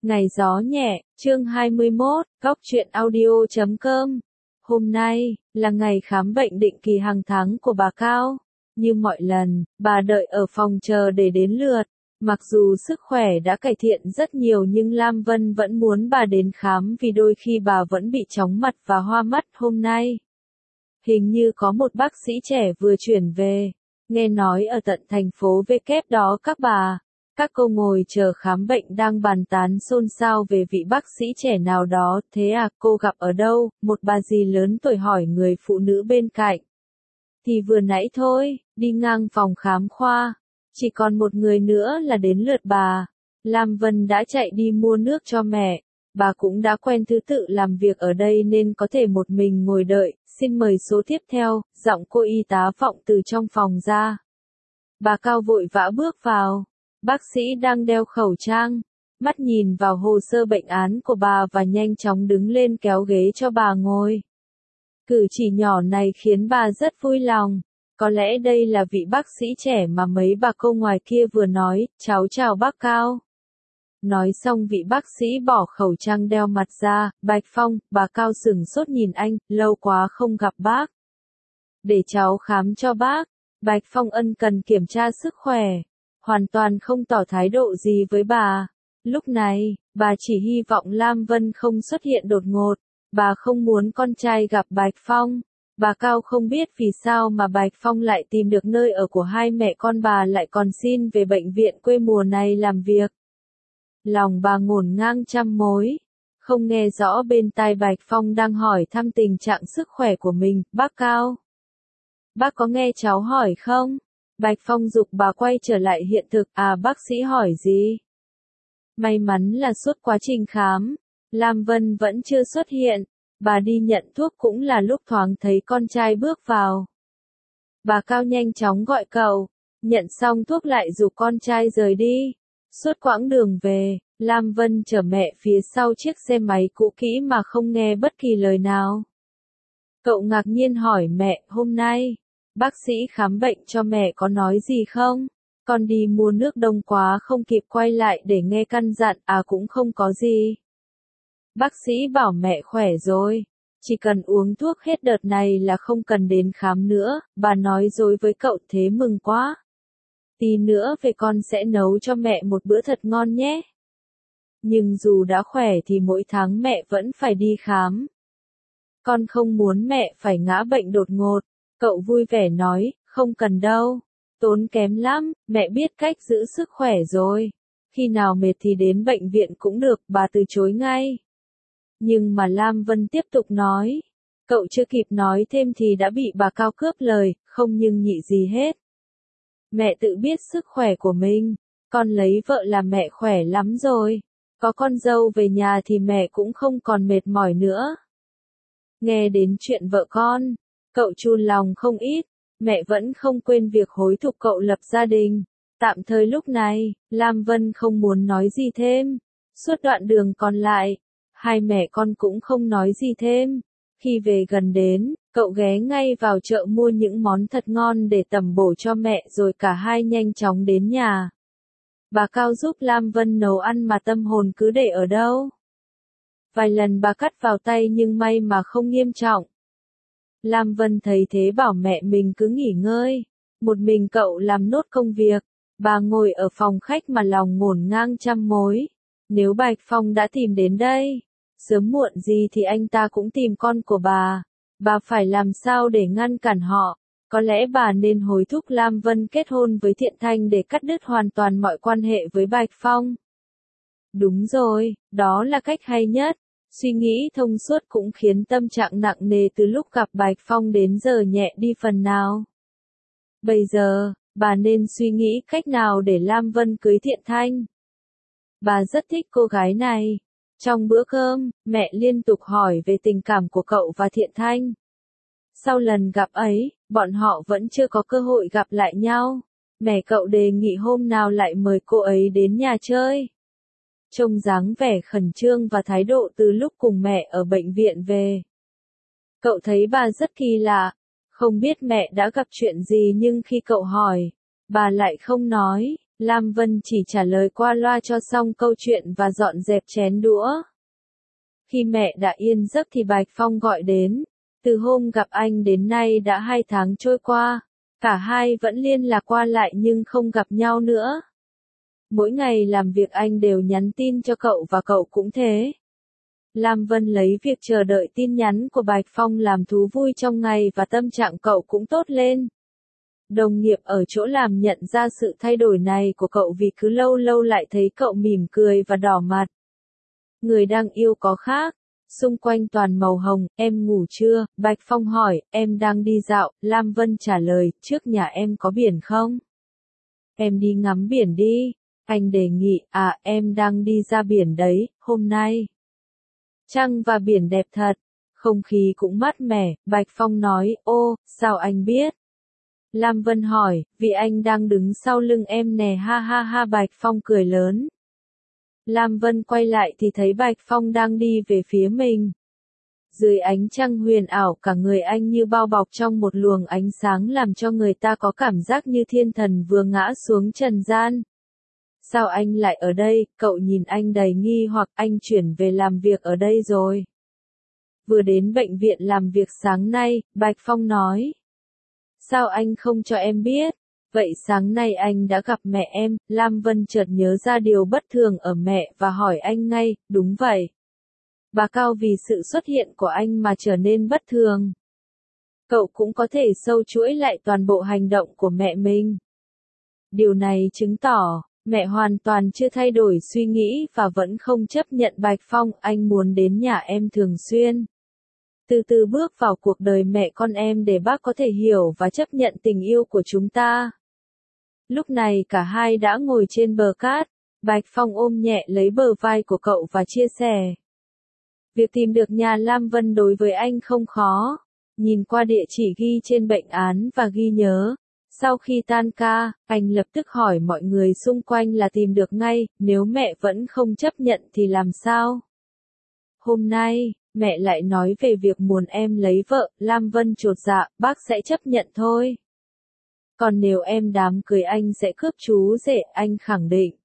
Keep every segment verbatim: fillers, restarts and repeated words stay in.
Ngày gió nhẹ, chương hai mươi mốt, góc truyện audio chấm com. Hôm nay, là ngày khám bệnh định kỳ hàng tháng của bà Cao. Như mọi lần, bà đợi ở phòng chờ để đến lượt. Mặc dù sức khỏe đã cải thiện rất nhiều nhưng Lam Vân vẫn muốn bà đến khám vì đôi khi bà vẫn bị chóng mặt và hoa mắt. Hôm nay, hình như có một bác sĩ trẻ vừa chuyển về. Nghe nói ở tận thành phố V kép đó các bà. Các cô ngồi chờ khám bệnh đang bàn tán xôn xao về vị bác sĩ trẻ nào đó. Thế à, cô gặp ở đâu? Một bà dì lớn tuổi hỏi người phụ nữ bên cạnh. Thì vừa nãy thôi, đi ngang phòng khám khoa. Chỉ còn một người nữa là đến lượt bà. Lam Vân đã chạy đi mua nước cho mẹ. Bà cũng đã quen thứ tự làm việc ở đây nên có thể một mình ngồi đợi. Xin mời số tiếp theo, giọng cô y tá vọng từ trong phòng ra. Bà Cao vội vã bước vào. Bác sĩ đang đeo khẩu trang, mắt nhìn vào hồ sơ bệnh án của bà và nhanh chóng đứng lên kéo ghế cho bà ngồi. Cử chỉ nhỏ này khiến bà rất vui lòng. Có lẽ đây là vị bác sĩ trẻ mà mấy bà cô ngoài kia vừa nói, cháu chào bác Cao. Nói xong vị bác sĩ bỏ khẩu trang đeo mặt ra, Bạch Phong, bà Cao sửng sốt nhìn anh, lâu quá không gặp bác. Để cháu khám cho bác. Bạch Phong ân cần kiểm tra sức khỏe. Hoàn toàn không tỏ thái độ gì với bà. Lúc này, bà chỉ hy vọng Lam Vân không xuất hiện đột ngột. Bà không muốn con trai gặp Bạch Phong. Bà Cao không biết vì sao mà Bạch Phong lại tìm được nơi ở của hai mẹ con bà lại còn xin về bệnh viện quê mùa này làm việc. Lòng bà ngổn ngang trăm mối. Không nghe rõ bên tai Bạch Phong đang hỏi thăm tình trạng sức khỏe của mình. Bác Cao, bác có nghe cháu hỏi không? Bạch Phong giục bà quay trở lại hiện thực. À, bác sĩ hỏi gì? May mắn là suốt quá trình khám, Lam Vân vẫn chưa xuất hiện. Bà đi nhận thuốc cũng là lúc thoáng thấy con trai bước vào. Bà Cao nhanh chóng gọi cậu. Nhận xong thuốc lại giục con trai rời đi. Suốt quãng đường về, Lam Vân chở mẹ phía sau chiếc xe máy cũ kỹ mà không nghe bất kỳ lời nào. Cậu ngạc nhiên hỏi mẹ, hôm nay bác sĩ khám bệnh cho mẹ có nói gì không? Con đi mua nước đông quá không kịp quay lại để nghe căn dặn. À, cũng không có gì. Bác sĩ bảo mẹ khỏe rồi. Chỉ cần uống thuốc hết đợt này là không cần đến khám nữa. Bà nói dối với cậu. Thế mừng quá. Tí nữa về con sẽ nấu cho mẹ một bữa thật ngon nhé. Nhưng dù đã khỏe thì mỗi tháng mẹ vẫn phải đi khám. Con không muốn mẹ phải ngã bệnh đột ngột. Cậu vui vẻ nói, không cần đâu. Tốn kém lắm, mẹ biết cách giữ sức khỏe rồi. Khi nào mệt thì đến bệnh viện cũng được, bà từ chối ngay. Nhưng mà Lam Vân tiếp tục nói. Cậu chưa kịp nói thêm thì đã bị bà Cao cướp lời, không nhưng nhị gì hết. Mẹ tự biết sức khỏe của mình. Con lấy vợ là mẹ khỏe lắm rồi. Có con dâu về nhà thì mẹ cũng không còn mệt mỏi nữa. Nghe đến chuyện vợ con, cậu chua lòng không ít. Mẹ vẫn không quên việc hối thúc cậu lập gia đình. Tạm thời lúc này, Lam Vân không muốn nói gì thêm. Suốt đoạn đường còn lại, hai mẹ con cũng không nói gì thêm. Khi về gần đến, cậu ghé ngay vào chợ mua những món thật ngon để tẩm bổ cho mẹ rồi cả hai nhanh chóng đến nhà. Bà Cao giúp Lam Vân nấu ăn mà tâm hồn cứ để ở đâu. Vài lần bà cắt vào tay nhưng may mà không nghiêm trọng. Lam Vân thấy thế bảo mẹ mình cứ nghỉ ngơi. Một mình cậu làm nốt công việc. Bà ngồi ở phòng khách mà lòng ngổn ngang trăm mối. Nếu Bạch Phong đã tìm đến đây, sớm muộn gì thì anh ta cũng tìm con của bà. Bà phải làm sao để ngăn cản họ? Có lẽ bà nên hối thúc Lam Vân kết hôn với Thiện Thanh để cắt đứt hoàn toàn mọi quan hệ với Bạch Phong. Đúng rồi, đó là cách hay nhất. Suy nghĩ thông suốt cũng khiến tâm trạng nặng nề từ lúc gặp Bạch Phong đến giờ nhẹ đi phần nào. Bây giờ, bà nên suy nghĩ cách nào để Lam Vân cưới Thiện Thanh. Bà rất thích cô gái này. Trong bữa cơm, mẹ liên tục hỏi về tình cảm của cậu và Thiện Thanh. Sau lần gặp ấy, bọn họ vẫn chưa có cơ hội gặp lại nhau. Mẹ cậu đề nghị hôm nào lại mời cô ấy đến nhà chơi. Trông dáng vẻ khẩn trương và thái độ từ lúc cùng mẹ ở bệnh viện về. Cậu thấy bà rất kỳ lạ. Không biết mẹ đã gặp chuyện gì nhưng khi cậu hỏi, bà lại không nói. Lam Vân chỉ trả lời qua loa cho xong câu chuyện và dọn dẹp chén đũa. Khi mẹ đã yên giấc thì Bạch Phong gọi đến. Từ hôm gặp anh đến nay đã hai tháng trôi qua. Cả hai vẫn liên lạc qua lại nhưng không gặp nhau nữa. Mỗi ngày làm việc anh đều nhắn tin cho cậu và cậu cũng thế. Lam Vân lấy việc chờ đợi tin nhắn của Bạch Phong làm thú vui trong ngày và tâm trạng cậu cũng tốt lên. Đồng nghiệp ở chỗ làm nhận ra sự thay đổi này của cậu vì cứ lâu lâu lại thấy cậu mỉm cười và đỏ mặt. Người đang yêu có khác. Xung quanh toàn màu hồng, em ngủ chưa? Bạch Phong hỏi, em đang đi dạo. Lam Vân trả lời, trước nhà em có biển không? Em đi ngắm biển đi. Anh đề nghị, à em đang đi ra biển đấy, hôm nay. Trăng và biển đẹp thật, không khí cũng mát mẻ. Bạch Phong nói, ô, sao anh biết? Lam Vân hỏi, vì anh đang đứng sau lưng em nè, ha ha ha. Bạch Phong cười lớn. Lam Vân quay lại thì thấy Bạch Phong đang đi về phía mình. Dưới ánh trăng huyền ảo, cả người anh như bao bọc trong một luồng ánh sáng làm cho người ta có cảm giác như thiên thần vừa ngã xuống trần gian. Sao anh lại ở đây? Cậu nhìn anh đầy nghi hoặc. Anh chuyển về làm việc ở đây rồi. Vừa đến bệnh viện làm việc sáng nay, Bạch Phong nói. Sao anh không cho em biết? Vậy sáng nay anh đã gặp mẹ em. Lam Vân chợt nhớ ra điều bất thường ở mẹ và hỏi anh ngay. Đúng vậy. Bà Cao vì sự xuất hiện của anh mà trở nên bất thường. Cậu cũng có thể sâu chuỗi lại toàn bộ hành động của mẹ mình. Điều này chứng tỏ, mẹ hoàn toàn chưa thay đổi suy nghĩ và vẫn không chấp nhận Bạch Phong. Anh muốn đến nhà em thường xuyên. Từ từ bước vào cuộc đời mẹ con em để bác có thể hiểu và chấp nhận tình yêu của chúng ta. Lúc này cả hai đã ngồi trên bờ cát. Bạch Phong ôm nhẹ lấy bờ vai của cậu và chia sẻ. Việc tìm được nhà Lam Vân đối với anh không khó. Nhìn qua địa chỉ ghi trên bệnh án và ghi nhớ. Sau khi tan ca, anh lập tức hỏi mọi người xung quanh là tìm được ngay, nếu mẹ vẫn không chấp nhận thì làm sao? Hôm nay, mẹ lại nói về việc muốn em lấy vợ. Lam Vân chột dạ, bác sẽ chấp nhận thôi. Còn nếu em đám cưới anh sẽ cướp chú rể, anh khẳng định.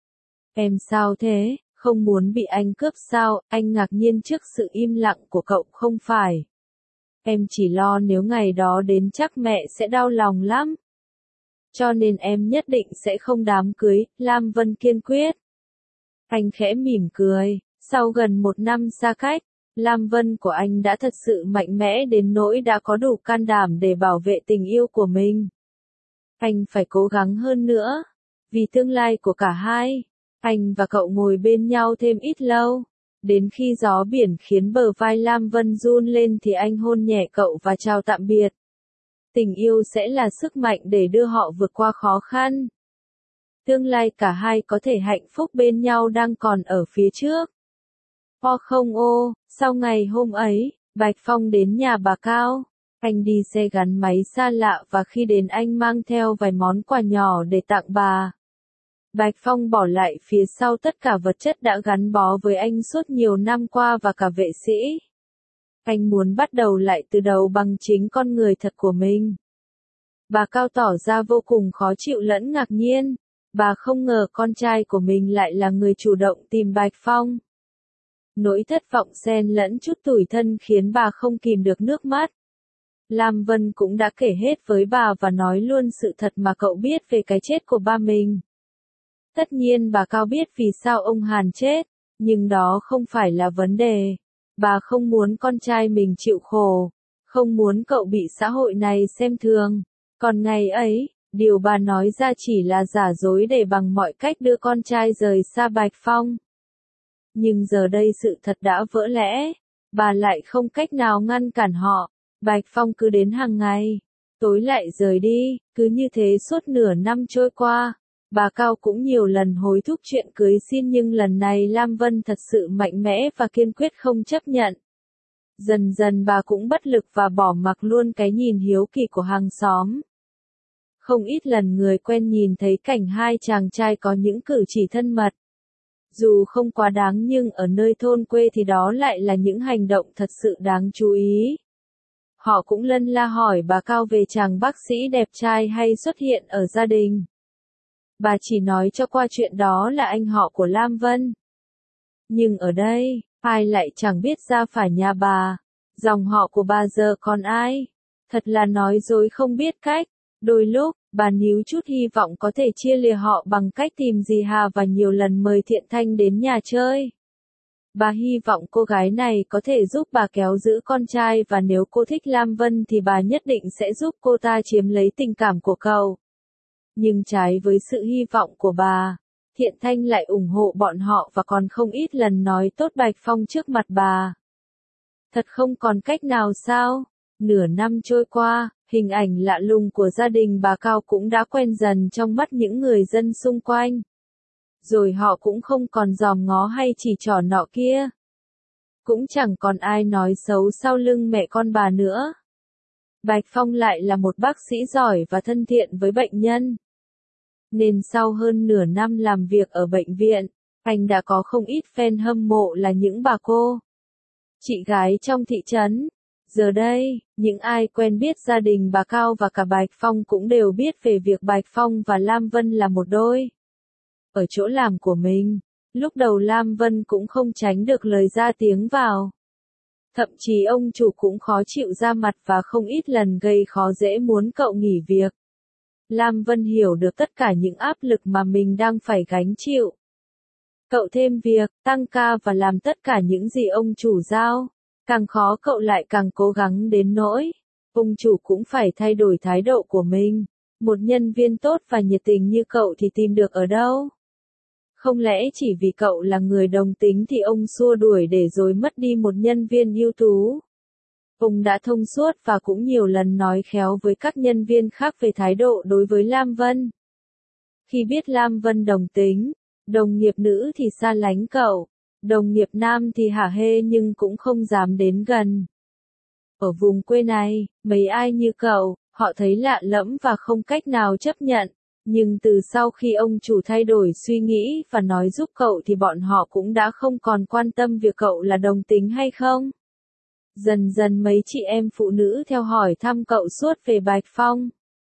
Em sao thế, không muốn bị anh cướp sao? Anh ngạc nhiên trước sự im lặng của cậu. Không phải. Em chỉ lo nếu ngày đó đến chắc mẹ sẽ đau lòng lắm. Cho nên em nhất định sẽ không đám cưới. Lam Vân kiên quyết. Anh khẽ mỉm cười. Sau gần một năm xa cách, Lam Vân của anh đã thật sự mạnh mẽ đến nỗi đã có đủ can đảm để bảo vệ tình yêu của mình. Anh phải cố gắng hơn nữa. Vì tương lai của cả hai, anh và cậu ngồi bên nhau thêm ít lâu. Đến khi gió biển khiến bờ vai Lam Vân run lên thì anh hôn nhẹ cậu và chào tạm biệt. Tình yêu sẽ là sức mạnh để đưa họ vượt qua khó khăn. Tương lai cả hai có thể hạnh phúc bên nhau đang còn ở phía trước. O không ô, sau ngày hôm ấy, Bạch Phong đến nhà bà Cao. Anh đi xe gắn máy xa lạ và khi đến anh mang theo vài món quà nhỏ để tặng bà. Bạch Phong bỏ lại phía sau tất cả vật chất đã gắn bó với anh suốt nhiều năm qua và cả vệ sĩ. Anh muốn bắt đầu lại từ đầu bằng chính con người thật của mình. Bà Cao tỏ ra vô cùng khó chịu lẫn ngạc nhiên. Bà không ngờ con trai của mình lại là người chủ động tìm Bạch Phong. Nỗi thất vọng xen lẫn chút tủi thân khiến bà không kìm được nước mắt. Lam Vân cũng đã kể hết với bà và nói luôn sự thật mà cậu biết về cái chết của ba mình. Tất nhiên bà Cao biết vì sao ông Hàn chết, nhưng đó không phải là vấn đề. Bà không muốn con trai mình chịu khổ, không muốn cậu bị xã hội này xem thường. Còn ngày ấy, điều bà nói ra chỉ là giả dối để bằng mọi cách đưa con trai rời xa Bạch Phong. Nhưng giờ đây sự thật đã vỡ lẽ, bà lại không cách nào ngăn cản họ. Bạch Phong cứ đến hàng ngày, tối lại rời đi, cứ như thế suốt nửa năm trôi qua. Bà Cao cũng nhiều lần hối thúc chuyện cưới xin nhưng lần này Lam Vân thật sự mạnh mẽ và kiên quyết không chấp nhận. Dần dần bà cũng bất lực và bỏ mặc luôn cái nhìn hiếu kỳ của hàng xóm. Không ít lần người quen nhìn thấy cảnh hai chàng trai có những cử chỉ thân mật. Dù không quá đáng nhưng ở nơi thôn quê thì đó lại là những hành động thật sự đáng chú ý. Họ cũng lân la hỏi bà Cao về chàng bác sĩ đẹp trai hay xuất hiện ở gia đình. bà chỉ nói cho qua chuyện đó là anh họ của Lam Vân. Nhưng ở đây, ai lại chẳng biết ra phải nhà bà, dòng họ của bà giờ còn ai? Thật là nói dối không biết cách. Đôi lúc, bà níu chút hy vọng có thể chia lìa họ bằng cách tìm dì Hà và nhiều lần mời Thiện Thanh đến nhà chơi. Bà hy vọng cô gái này có thể giúp bà kéo giữ con trai và nếu cô thích Lam Vân thì bà nhất định sẽ giúp cô ta chiếm lấy tình cảm của cậu. Nhưng trái với sự hy vọng của bà, Thiện Thanh lại ủng hộ bọn họ và còn không ít lần nói tốt Bạch Phong trước mặt bà. Thật không còn cách nào sao? Nửa năm trôi qua, hình ảnh lạ lùng của gia đình bà Cao cũng đã quen dần trong mắt những người dân xung quanh. Rồi họ cũng không còn dòm ngó hay chỉ trỏ nọ kia. Cũng chẳng còn ai nói xấu sau lưng mẹ con bà nữa. Bạch Phong lại là một bác sĩ giỏi và thân thiện với bệnh nhân. Nên sau hơn nửa năm làm việc ở bệnh viện, anh đã có không ít fan hâm mộ là những bà cô, chị gái trong thị trấn. Giờ đây, những ai quen biết gia đình bà Cao và cả Bạch Phong cũng đều biết về việc Bạch Phong và Lam Vân là một đôi. Ở chỗ làm của mình, lúc đầu Lam Vân cũng không tránh được lời ra tiếng vào. Thậm chí ông chủ cũng khó chịu ra mặt và không ít lần gây khó dễ muốn cậu nghỉ việc. Lam Vân hiểu được tất cả những áp lực mà mình đang phải gánh chịu. Cậu thêm việc, tăng ca và làm tất cả những gì ông chủ giao. Càng khó cậu lại càng cố gắng đến nỗi. Ông chủ cũng phải thay đổi thái độ của mình. Một nhân viên tốt và nhiệt tình như cậu thì tìm được ở đâu? Không lẽ chỉ vì cậu là người đồng tính thì ông xua đuổi để rồi mất đi một nhân viên ưu tú? Ông đã thông suốt và cũng nhiều lần nói khéo với các nhân viên khác về thái độ đối với Lam Vân. Khi biết Lam Vân đồng tính, đồng nghiệp nữ thì xa lánh cậu, đồng nghiệp nam thì hả hê nhưng cũng không dám đến gần. Ở vùng quê này, mấy ai như cậu, họ thấy lạ lẫm và không cách nào chấp nhận. Nhưng từ sau khi ông chủ thay đổi suy nghĩ và nói giúp cậu thì bọn họ cũng đã không còn quan tâm việc cậu là đồng tính hay không. Dần dần mấy chị em phụ nữ theo hỏi thăm cậu suốt về Bạch Phong.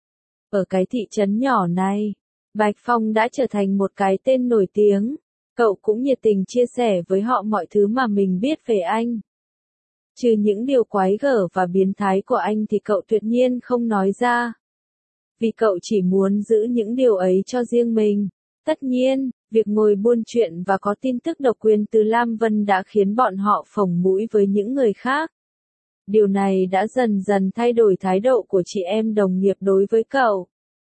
Ở cái thị trấn nhỏ này, Bạch Phong đã trở thành một cái tên nổi tiếng. Cậu cũng nhiệt tình chia sẻ với họ mọi thứ mà mình biết về anh. Trừ những điều quái gở và biến thái của anh thì cậu tuyệt nhiên không nói ra. Vì cậu chỉ muốn giữ những điều ấy cho riêng mình. Tất nhiên, việc ngồi buôn chuyện và có tin tức độc quyền từ Lam Vân đã khiến bọn họ phồng mũi với những người khác. Điều này đã dần dần thay đổi thái độ của chị em đồng nghiệp đối với cậu.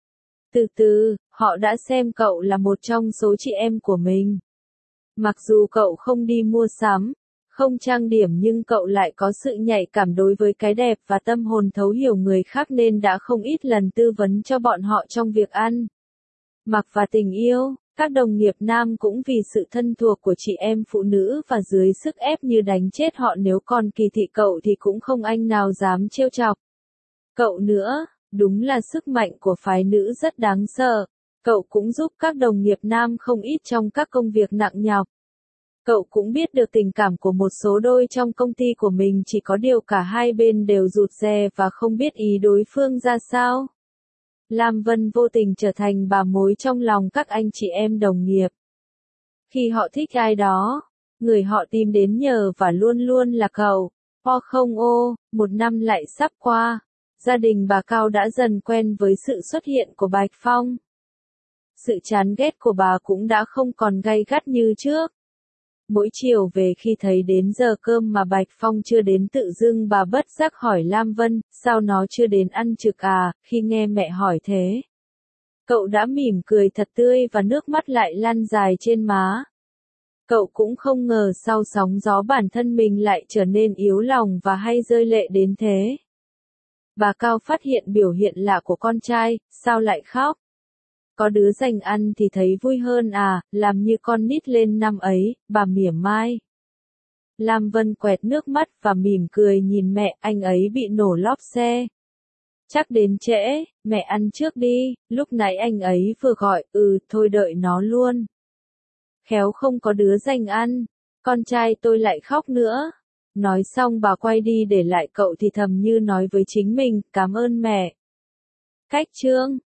Từ từ, họ đã xem cậu là một trong số chị em của mình. Mặc dù cậu không đi mua sắm, không trang điểm nhưng cậu lại có sự nhạy cảm đối với cái đẹp và tâm hồn thấu hiểu người khác nên đã không ít lần tư vấn cho bọn họ trong việc ăn, mặc và tình yêu. Các đồng nghiệp nam cũng vì sự thân thuộc của chị em phụ nữ và dưới sức ép như đánh chết họ nếu còn kỳ thị cậu thì cũng không anh nào dám trêu chọc cậu nữa. Đúng là sức mạnh của phái nữ rất đáng sợ. Cậu cũng giúp các đồng nghiệp nam không ít trong các công việc nặng nhọc. Cậu cũng biết được tình cảm của một số đôi trong công ty của mình, chỉ có điều cả hai bên đều rụt rè và không biết ý đối phương ra sao. Lam Vân vô tình trở thành bà mối trong lòng các anh chị em đồng nghiệp. Khi họ thích ai đó, người họ tìm đến nhờ và luôn luôn là cậu. O không ô, một năm lại sắp qua. Gia đình bà Cao đã dần quen với sự xuất hiện của Bạch Phong. Sự chán ghét của bà cũng đã không còn gay gắt như trước. Mỗi chiều về khi thấy đến giờ cơm mà Bạch Phong chưa đến tự dưng bà bất giác hỏi Lam Vân, sao nó chưa đến ăn trực à? Khi nghe mẹ hỏi thế, cậu đã mỉm cười thật tươi và nước mắt lại lăn dài trên má. Cậu cũng không ngờ sau sóng gió bản thân mình lại trở nên yếu lòng và hay rơi lệ đến thế. Bà Cao phát hiện biểu hiện lạ của con trai, sao lại khóc? Có đứa dành ăn thì thấy vui hơn à, làm như con nít lên năm ấy, bà mỉa mai. Lam Vân quẹt nước mắt và mỉm cười nhìn mẹ, anh ấy bị nổ lốp xe. Chắc đến trễ, mẹ ăn trước đi, lúc nãy anh ấy vừa gọi, ừ, thôi đợi nó luôn. Khéo không có đứa dành ăn, con trai tôi lại khóc nữa. Nói xong bà quay đi để lại cậu thì thầm như nói với chính mình, cảm ơn mẹ. Cách chương